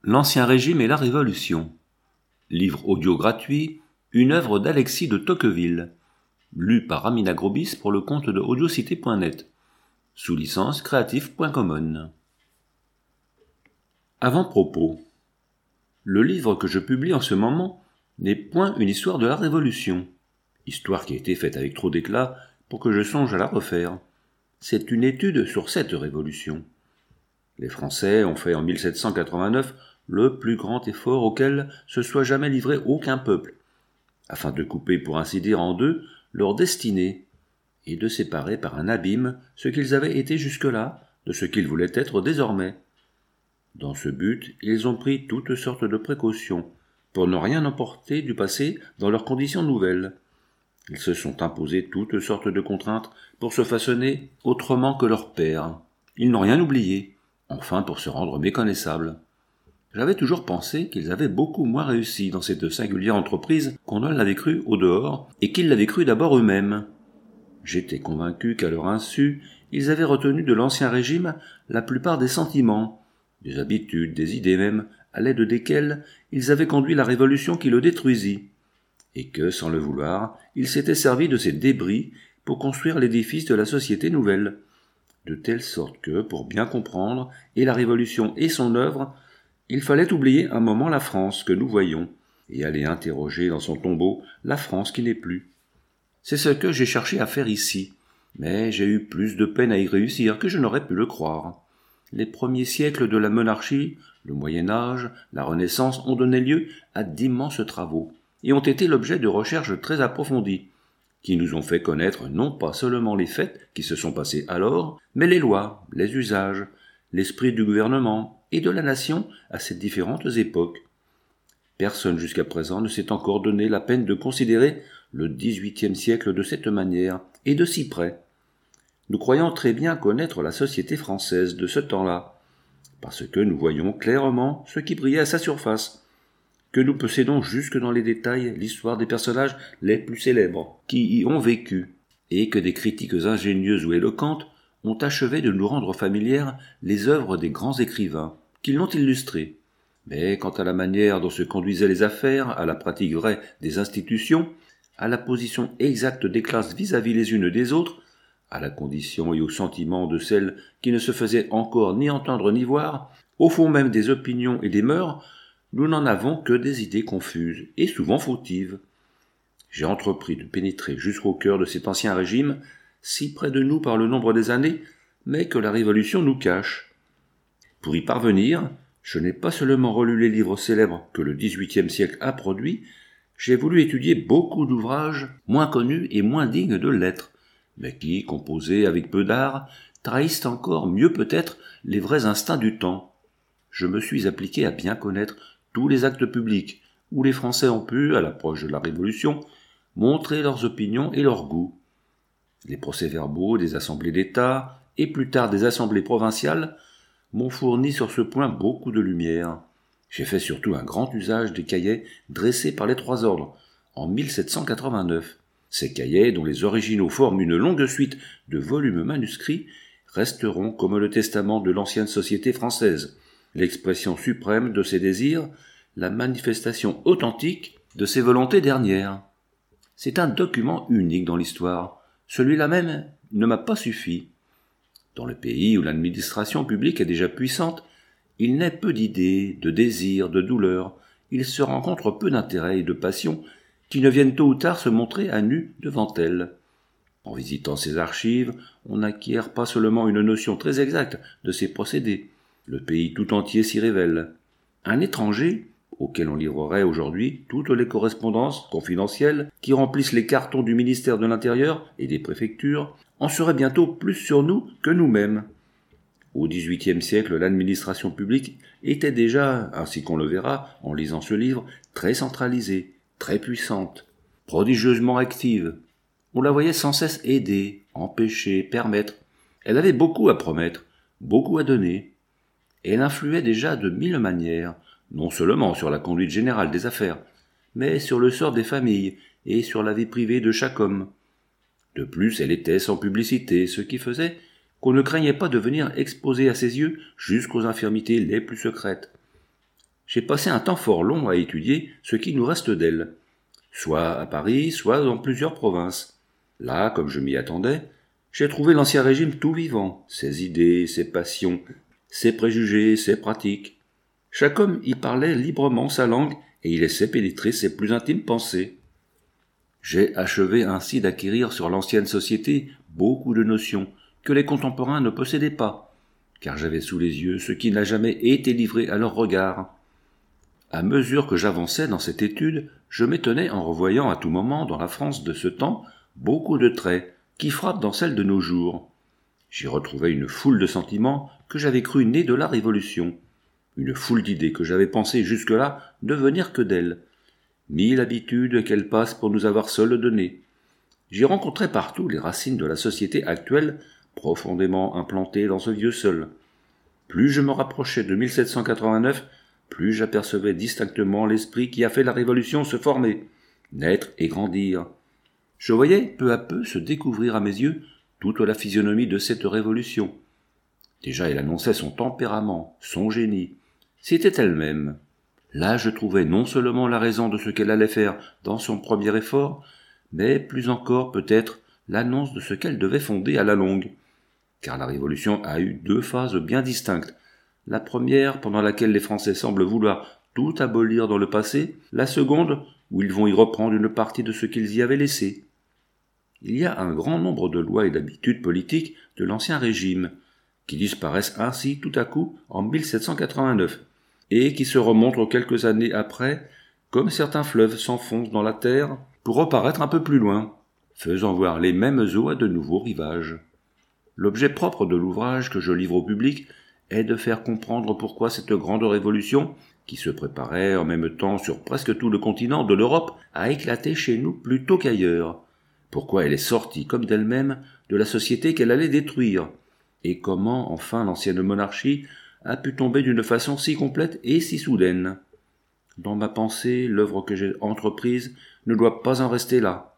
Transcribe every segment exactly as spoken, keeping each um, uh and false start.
L'Ancien Régime et la Révolution. Livre audio gratuit, une œuvre d'Alexis de Tocqueville, lu par Amina Grobis pour le compte de audiocité point net, sous licence creative point common. Avant-propos. Le livre que je publie en ce moment n'est point une histoire de la Révolution, histoire qui a été faite avec trop d'éclat pour que je songe à la refaire. C'est une étude sur cette révolution. Les Français ont fait en mille sept cent quatre-vingt-neuf le plus grand effort auquel se soit jamais livré aucun peuple, afin de couper pour ainsi dire en deux leur destinée, et de séparer par un abîme ce qu'ils avaient été jusque-là de ce qu'ils voulaient être désormais. Dans ce but, ils ont pris toutes sortes de précautions, pour ne rien emporter du passé dans leurs conditions nouvelles. Ils se sont imposés toutes sortes de contraintes pour se façonner autrement que leurs pères. Ils n'ont rien oublié, enfin pour se rendre méconnaissables. J'avais toujours pensé qu'ils avaient beaucoup moins réussi dans cette singulière entreprise qu'on ne l'avait cru au dehors, et qu'ils l'avaient cru d'abord eux-mêmes. J'étais convaincu qu'à leur insu, ils avaient retenu de l'Ancien Régime la plupart des sentiments, des habitudes, des idées même, à l'aide desquelles ils avaient conduit la révolution qui le détruisit, et que, sans le vouloir, ils s'étaient servis de ces débris pour construire l'édifice de la société nouvelle, de telle sorte que, pour bien comprendre et la révolution et son œuvre, il fallait oublier un moment la France que nous voyons, et aller interroger dans son tombeau la France qui n'est plus. C'est ce que j'ai cherché à faire ici, mais j'ai eu plus de peine à y réussir que je n'aurais pu le croire. Les premiers siècles de la monarchie, le Moyen-Âge, la Renaissance ont donné lieu à d'immenses travaux, et ont été l'objet de recherches très approfondies, qui nous ont fait connaître non pas seulement les faits qui se sont passés alors, mais les lois, les usages, l'esprit du gouvernement et de la nation à ces différentes époques. Personne jusqu'à présent ne s'est encore donné la peine de considérer le dix-huitième siècle de cette manière, et de si près. Nous croyons très bien connaître la société française de ce temps-là, parce que nous voyons clairement ce qui brillait à sa surface, que nous possédons jusque dans les détails l'histoire des personnages les plus célèbres qui y ont vécu, et que des critiques ingénieuses ou éloquentes ont achevé de nous rendre familières les œuvres des grands écrivains, qui l'ont illustré. Mais quant à la manière dont se conduisaient les affaires, à la pratique vraie des institutions, à la position exacte des classes vis-à-vis les unes des autres, à la condition et aux sentiments de celles qui ne se faisaient encore ni entendre ni voir, au fond même des opinions et des mœurs, nous n'en avons que des idées confuses et souvent fautives. J'ai entrepris de pénétrer jusqu'au cœur de cet ancien régime, si près de nous par le nombre des années, mais que la Révolution nous cache. Pour y parvenir, je n'ai pas seulement relu les livres célèbres que le dix-huitième siècle a produits, j'ai voulu étudier beaucoup d'ouvrages moins connus et moins dignes de l'être, mais qui, composés avec peu d'art, trahissent encore mieux peut-être les vrais instincts du temps. Je me suis appliqué à bien connaître tous les actes publics où les Français ont pu, à l'approche de la Révolution, montrer leurs opinions et leurs goûts. Les procès-verbaux des assemblées d'État, et plus tard des assemblées provinciales, m'ont fourni sur ce point beaucoup de lumière. J'ai fait surtout un grand usage des cahiers dressés par les Trois Ordres, en mille sept cent quatre-vingt-neuf. Ces cahiers, dont les originaux forment une longue suite de volumes manuscrits, resteront comme le testament de l'ancienne société française, l'expression suprême de ses désirs, la manifestation authentique de ses volontés dernières. C'est un document unique dans l'histoire. Celui-là même ne m'a pas suffi. Dans le pays où l'administration publique est déjà puissante, il naît peu d'idées, de désirs, de douleurs. Il se rencontre peu d'intérêt et de passion qui ne viennent tôt ou tard se montrer à nu devant elle. En visitant ces archives, on n'acquiert pas seulement une notion très exacte de ces procédés. Le pays tout entier s'y révèle. Un étranger, auquel on livrerait aujourd'hui toutes les correspondances confidentielles qui remplissent les cartons du ministère de l'Intérieur et des préfectures, en saurait bientôt plus sur nous que nous-mêmes. Au dix-huitième siècle, l'administration publique était déjà, ainsi qu'on le verra en lisant ce livre, très centralisée, très puissante, prodigieusement active. On la voyait sans cesse aider, empêcher, permettre. Elle avait beaucoup à promettre, beaucoup à donner. Elle influait déjà de mille manières, non seulement sur la conduite générale des affaires, mais sur le sort des familles et sur la vie privée de chaque homme. De plus, elle était sans publicité, ce qui faisait qu'on ne craignait pas de venir exposer à ses yeux jusqu'aux infirmités les plus secrètes. j'ai passé un temps fort long à étudier ce qui nous reste d'elle, soit à Paris, soit dans plusieurs provinces. Là, comme je m'y attendais, j'ai trouvé l'Ancien Régime tout vivant, ses idées, ses passions, ses préjugés, ses pratiques. Chaque homme y parlait librement sa langue et y laissait pénétrer ses plus intimes pensées. J'ai achevé ainsi d'acquérir sur l'ancienne société beaucoup de notions que les contemporains ne possédaient pas, car j'avais sous les yeux ce qui n'a jamais été livré à leur regard. À mesure que j'avançais dans cette étude, je m'étonnais en revoyant à tout moment dans la France de ce temps beaucoup de traits qui frappent dans celle de nos jours. J'y retrouvais une foule de sentiments que j'avais cru nés de la Révolution, une foule d'idées que j'avais pensé jusque-là ne venir que d'elle, mille habitudes qu'elle passe pour nous avoir seules données. J'y rencontrais partout les racines de la société actuelle profondément implantées dans ce vieux sol. Plus je me rapprochais de mille sept cent quatre-vingt-neuf, plus j'apercevais distinctement l'esprit qui a fait la Révolution se former, naître et grandir. Je voyais peu à peu se découvrir à mes yeux toute la physionomie de cette Révolution. Déjà elle annonçait son tempérament, son génie. C'était elle-même. Là je trouvais non seulement la raison de ce qu'elle allait faire dans son premier effort, mais plus encore peut-être l'annonce de ce qu'elle devait fonder à la longue. Car la Révolution a eu deux phases bien distinctes. La première, pendant laquelle les Français semblent vouloir tout abolir dans le passé, la seconde, où ils vont y reprendre une partie de ce qu'ils y avaient laissé. Il y a un grand nombre de lois et d'habitudes politiques de l'Ancien Régime, qui disparaissent ainsi tout à coup en mille sept cent quatre-vingt-neuf, et qui se remontrent quelques années après, comme certains fleuves s'enfoncent dans la terre, pour reparaître un peu plus loin, faisant voir les mêmes eaux à de nouveaux rivages. L'objet propre de l'ouvrage que je livre au public est de faire comprendre pourquoi cette grande révolution, qui se préparait en même temps sur presque tout le continent de l'Europe, a éclaté chez nous plutôt qu'ailleurs, pourquoi elle est sortie comme d'elle-même de la société qu'elle allait détruire, et comment enfin l'ancienne monarchie a pu tomber d'une façon si complète et si soudaine. Dans ma pensée, l'œuvre que j'ai entreprise ne doit pas en rester là.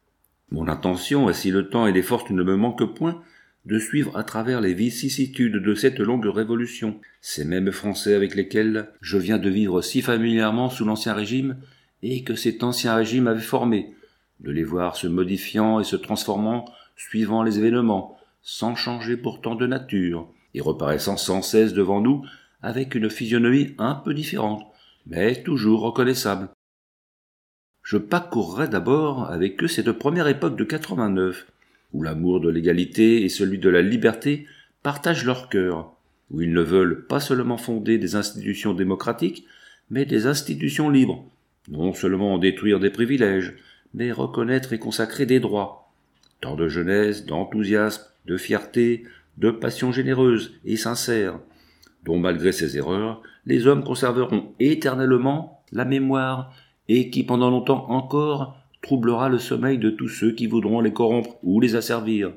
Mon intention est, si le temps et les forces ne me manquent point, de suivre à travers les vicissitudes de cette longue révolution, ces mêmes Français avec lesquels je viens de vivre si familièrement sous l'Ancien Régime et que cet Ancien Régime avait formé, de les voir se modifiant et se transformant suivant les événements, sans changer pourtant de nature, et reparaissant sans cesse devant nous avec une physionomie un peu différente, mais toujours reconnaissable. Je parcourrai d'abord avec eux cette première époque de quatre-vingt-neuf, où l'amour de l'égalité et celui de la liberté partagent leur cœur, où ils ne veulent pas seulement fonder des institutions démocratiques, mais des institutions libres, non seulement détruire des privilèges, mais reconnaître et consacrer des droits. Tant de jeunesse, d'enthousiasme, de fierté, de passion généreuse et sincère, dont malgré ses erreurs, les hommes conserveront éternellement la mémoire et qui pendant longtemps encore troublera le sommeil de tous ceux qui voudront les corrompre ou les asservir.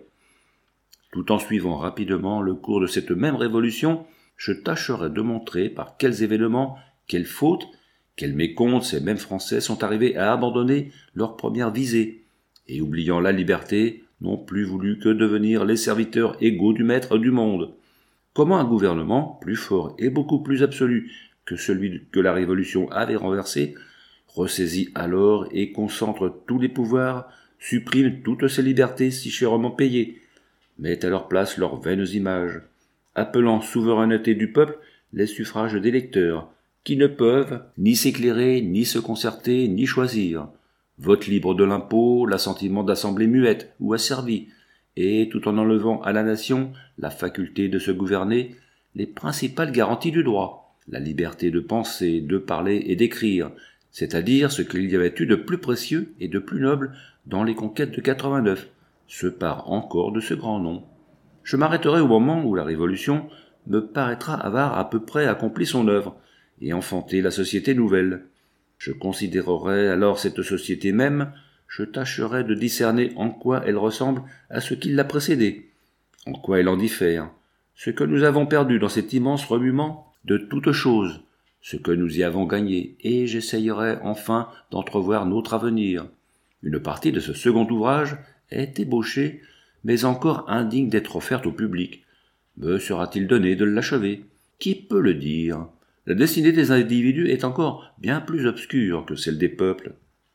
Tout en suivant rapidement le cours de cette même révolution, je tâcherai de montrer par quels événements, quelles fautes, quels mécomptes ces mêmes Français sont arrivés à abandonner leur première visée, et oubliant la liberté, n'ont plus voulu que devenir les serviteurs égaux du maître du monde. Comment un gouvernement, plus fort et beaucoup plus absolu que celui que la Révolution avait renversé, ressaisit alors et concentre tous les pouvoirs, supprime toutes ces libertés si chèrement payées, met à leur place leurs vaines images, appelant souveraineté du peuple les suffrages d'électeurs, qui ne peuvent ni s'éclairer, ni se concerter, ni choisir, vote libre de l'impôt, l'assentiment d'assemblées muettes ou asservies, et tout en enlevant à la nation la faculté de se gouverner, les principales garanties du droit, la liberté de penser, de parler et d'écrire, c'est-à-dire ce qu'il y avait eu de plus précieux et de plus noble dans les conquêtes de quatre-vingt-neuf, se part encore de ce grand nom. Je m'arrêterai au moment où la Révolution me paraîtra avoir à peu près accompli son œuvre et enfanté la société nouvelle. Je considérerai alors cette société même, je tâcherai de discerner en quoi elle ressemble à ce qui l'a précédée, en quoi elle en diffère, ce que nous avons perdu dans cet immense remuement de toutes choses, ce que nous y avons gagné, et j'essayerai enfin d'entrevoir notre avenir. Une partie de ce second ouvrage est ébauchée, mais encore indigne d'être offerte au public. Me sera-t-il donné de l'achever? Qui peut le dire? La destinée des individus est encore bien plus obscure que celle des peuples.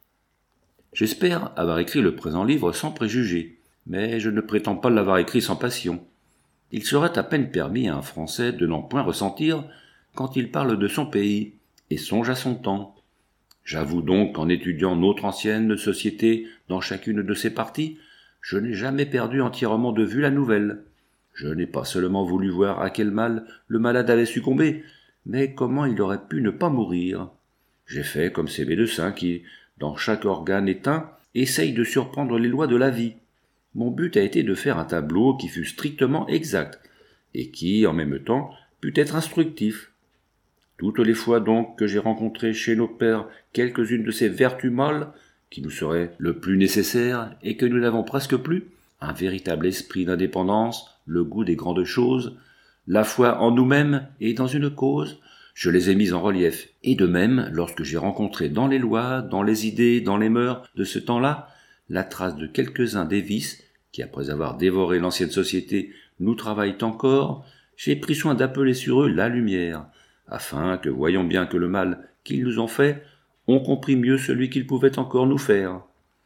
J'espère avoir écrit le présent livre sans préjugés, mais je ne prétends pas l'avoir écrit sans passion. Il serait à peine permis à un Français de n'en point ressentir quand il parle de son pays et songe à son temps. J'avoue donc qu'en étudiant notre ancienne société dans chacune de ses parties, je n'ai jamais perdu entièrement de vue la nouvelle. Je n'ai pas seulement voulu voir à quel mal le malade avait succombé, mais comment il aurait pu ne pas mourir. J'ai fait comme ces médecins qui, dans chaque organe éteint, essayent de surprendre les lois de la vie. Mon but a été de faire un tableau qui fût strictement exact, et qui, en même temps, pût être instructif. Toutes les fois donc que j'ai rencontré chez nos pères quelques-unes de ces vertus mâles, qui nous seraient le plus nécessaires et que nous n'avons presque plus, un véritable esprit d'indépendance, le goût des grandes choses, la foi en nous-mêmes et dans une cause, je les ai mises en relief. Et de même, lorsque j'ai rencontré dans les lois, dans les idées, dans les mœurs de ce temps-là, la trace de quelques-uns des vices, qui après avoir dévoré l'ancienne société, nous travaillent encore, j'ai pris soin d'appeler sur eux la lumière, afin que, voyant bien que le mal qu'ils nous ont fait, on comprit mieux celui qu'ils pouvaient encore nous faire.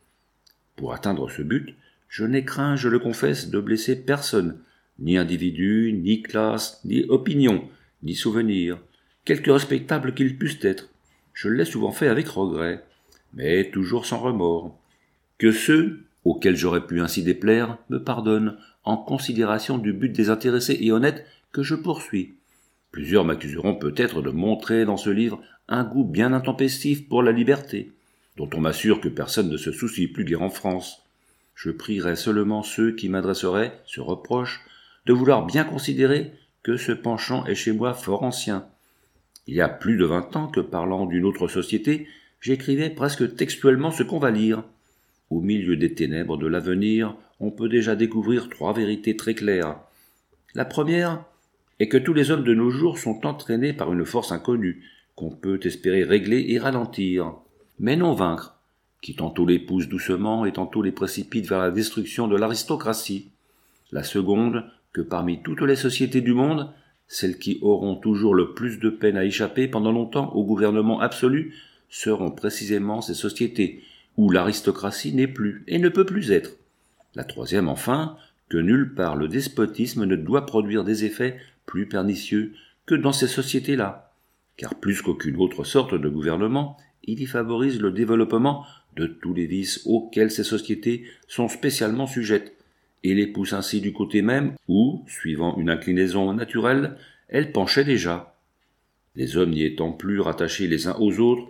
Pour atteindre ce but, je n'ai craint, je le confesse, de blesser personne, ni individu, ni classe, ni opinion, ni souvenir, quelque respectable qu'ils puissent être. Je l'ai souvent fait avec regret, mais toujours sans remords. Que ceux, auxquels j'aurais pu ainsi déplaire, me pardonnent, en considération du but désintéressé et honnête que je poursuis. Plusieurs m'accuseront peut-être de montrer dans ce livre un goût bien intempestif pour la liberté, dont on m'assure que personne ne se soucie plus guère en France. Je prierai seulement ceux qui m'adresseraient ce reproche de vouloir bien considérer que ce penchant est chez moi fort ancien. Il y a plus de vingt ans que, parlant d'une autre société, j'écrivais presque textuellement ce qu'on va lire. Au milieu des ténèbres de l'avenir, on peut déjà découvrir trois vérités très claires. La première est que tous les hommes de nos jours sont entraînés par une force inconnue, qu'on peut espérer régler et ralentir, mais non vaincre, qui tantôt les pousse doucement et tantôt les précipite vers la destruction de l'aristocratie. La seconde, que parmi toutes les sociétés du monde, celles qui auront toujours le plus de peine à échapper pendant longtemps au gouvernement absolu seront précisément ces sociétés où l'aristocratie n'est plus et ne peut plus être. La troisième, enfin, que nulle part le despotisme ne doit produire des effets plus pernicieux que dans ces sociétés-là, car plus qu'aucune autre sorte de gouvernement, il y favorise le développement de tous les vices auxquels ces sociétés sont spécialement sujettes, et les pousse ainsi du côté même où, suivant une inclinaison naturelle, elles penchaient déjà. Les hommes n'y étant plus rattachés les uns aux autres,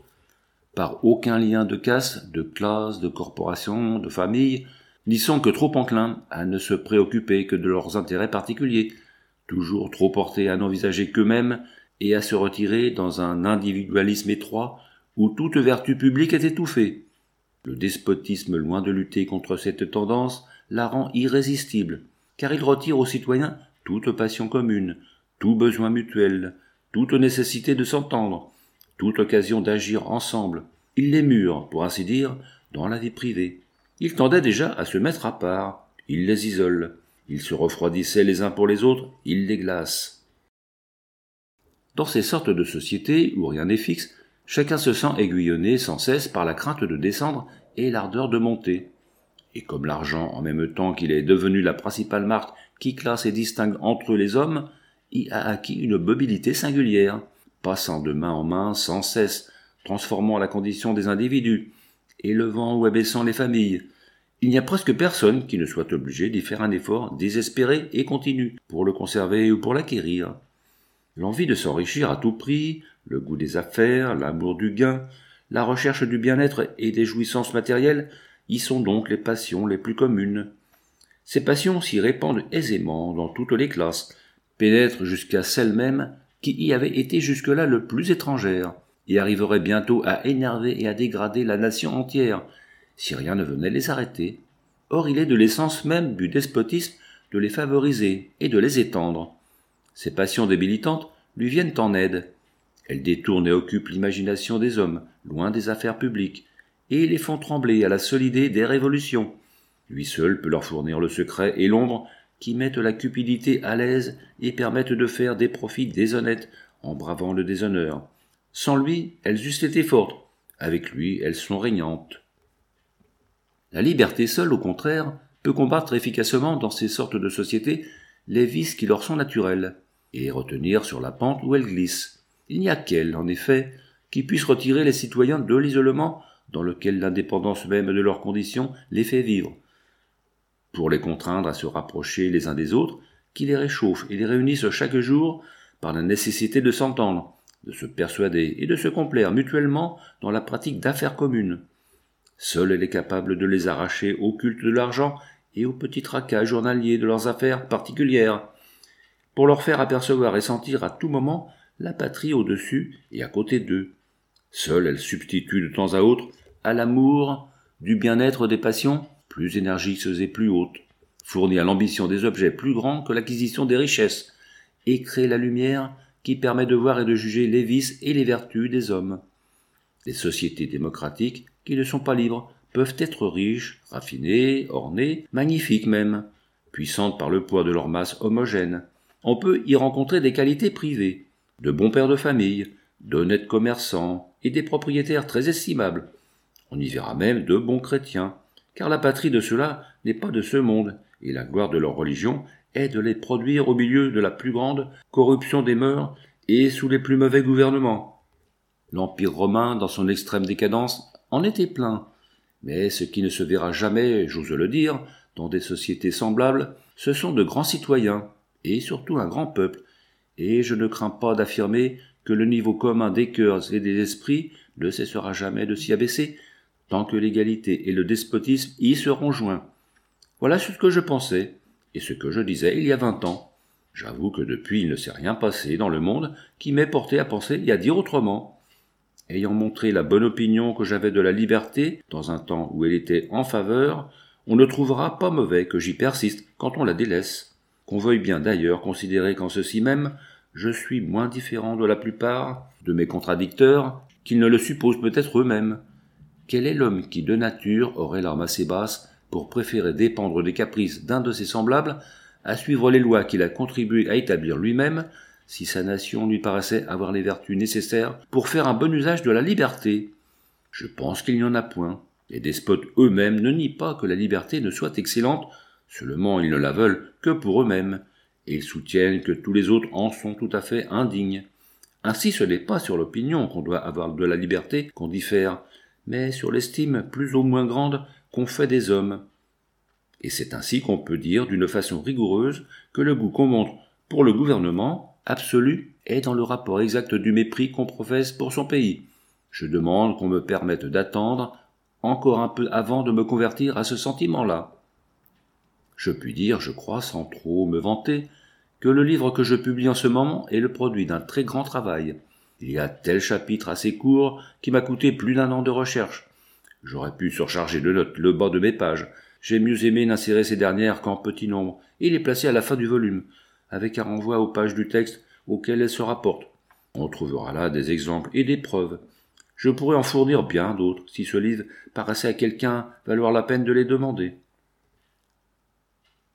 par aucun lien de caste, de classe, de corporation, de famille, n'y sont que trop enclins à ne se préoccuper que de leurs intérêts particuliers, toujours trop portés à n'envisager qu'eux-mêmes et à se retirer dans un individualisme étroit où toute vertu publique est étouffée. Le despotisme, loin de lutter contre cette tendance, la rend irrésistible, car il retire aux citoyens toute passion commune, tout besoin mutuel, toute nécessité de s'entendre, toute occasion d'agir ensemble. Il les mure, pour ainsi dire, dans la vie privée. Il tendait déjà à se mettre à part, il les isole, ils se refroidissaient les uns pour les autres, il les glace. Dans ces sortes de sociétés où rien n'est fixe, chacun se sent aiguillonné sans cesse par la crainte de descendre et l'ardeur de monter. Et comme l'argent, en même temps qu'il est devenu la principale marque qui classe et distingue entre eux les hommes, y a acquis une mobilité singulière, passant de main en main sans cesse, transformant la condition des individus, élevant ou abaissant les familles. Il n'y a presque personne qui ne soit obligé d'y faire un effort désespéré et continu pour le conserver ou pour l'acquérir. L'envie de s'enrichir à tout prix, le goût des affaires, l'amour du gain, la recherche du bien-être et des jouissances matérielles y sont donc les passions les plus communes. Ces passions s'y répandent aisément dans toutes les classes, pénètrent jusqu'à celles mêmes qui y avaient été jusque-là le plus étrangères, et arriveraient bientôt à énerver et à dégrader la nation entière, si rien ne venait les arrêter. Or il est de l'essence même du despotisme de les favoriser et de les étendre. Ces passions débilitantes lui viennent en aide. Elles détournent et occupent l'imagination des hommes, loin des affaires publiques, et les font trembler à la seule idée des révolutions. Lui seul peut leur fournir le secret et l'ombre qui mettent la cupidité à l'aise et permettent de faire des profits déshonnêtes en bravant le déshonneur. Sans lui, elles eussent été fortes. Avec lui, elles sont régnantes. La liberté seule, au contraire, peut combattre efficacement dans ces sortes de sociétés les vices qui leur sont naturels, et retenir sur la pente où elles glissent. Il n'y a qu'elle, en effet, qui puisse retirer les citoyens de l'isolement dans lequel l'indépendance même de leurs conditions les fait vivre, pour les contraindre à se rapprocher les uns des autres, qui les réchauffent et les réunissent chaque jour par la nécessité de s'entendre, de se persuader et de se complaire mutuellement dans la pratique d'affaires communes. Seule elle est capable de les arracher au culte de l'argent et au petit tracas journalier de leurs affaires particulières, pour leur faire apercevoir et sentir à tout moment la patrie au-dessus et à côté d'eux. Seule elle substitue de temps à autre à l'amour du bien-être des passions plus énergiques et plus hautes, fournit à l'ambition des objets plus grands que l'acquisition des richesses, et crée la lumière qui permet de voir et de juger les vices et les vertus des hommes. Les sociétés démocratiques, qui ne sont pas libres, peuvent être riches, raffinées, ornées, magnifiques même, puissantes par le poids de leur masse homogène. On peut y rencontrer des qualités privées, de bons pères de famille, d'honnêtes commerçants et des propriétaires très estimables. On y verra même de bons chrétiens, car la patrie de ceux-là n'est pas de ce monde, et la gloire de leur religion est de les produire au milieu de la plus grande corruption des mœurs et sous les plus mauvais gouvernements. L'Empire romain, dans son extrême décadence, en était plein, mais ce qui ne se verra jamais, j'ose le dire, dans des sociétés semblables, ce sont de grands citoyens, et surtout un grand peuple, et je ne crains pas d'affirmer que le niveau commun des cœurs et des esprits ne cessera jamais de s'y abaisser, tant que l'égalité et le despotisme y seront joints. Voilà ce que je pensais, et ce que je disais il y a vingt ans. J'avoue que depuis il ne s'est rien passé dans le monde qui m'ait porté à penser et à dire autrement. Ayant montré la bonne opinion que j'avais de la liberté, dans un temps où elle était en faveur, on ne trouvera pas mauvais que j'y persiste quand on la délaisse. Qu'on veuille bien d'ailleurs considérer qu'en ceci même, je suis moins différent de la plupart de mes contradicteurs qu'ils ne le supposent peut-être eux-mêmes. Quel est l'homme qui, de nature, aurait l'arme assez basse pour préférer dépendre des caprices d'un de ses semblables à suivre les lois qu'il a contribué à établir lui-même, si sa nation lui paraissait avoir les vertus nécessaires pour faire un bon usage de la liberté? Je pense qu'il n'y en a point. Les despotes eux-mêmes ne nient pas que la liberté ne soit excellente, seulement ils ne la veulent que pour eux-mêmes, et ils soutiennent que tous les autres en sont tout à fait indignes. Ainsi ce n'est pas sur l'opinion qu'on doit avoir de la liberté qu'on diffère, mais sur l'estime plus ou moins grande qu'on fait des hommes. Et c'est ainsi qu'on peut dire d'une façon rigoureuse que le goût qu'on montre pour le gouvernement absolu est dans le rapport exact du mépris qu'on professe pour son pays. Je demande qu'on me permette d'attendre encore un peu avant de me convertir à ce sentiment-là. Je puis dire, je crois, sans trop me vanter, que le livre que je publie en ce moment est le produit d'un très grand travail. Il y a tel chapitre assez court qui m'a coûté plus d'un an de recherche. J'aurais pu surcharger de notes le bas de mes pages. J'ai mieux aimé n'insérer ces dernières qu'en petit nombre, et les placer à la fin du volume, avec un renvoi aux pages du texte auxquelles elles se rapportent. On trouvera là des exemples et des preuves. Je pourrais en fournir bien d'autres, si ce livre paraissait à quelqu'un valoir la peine de les demander.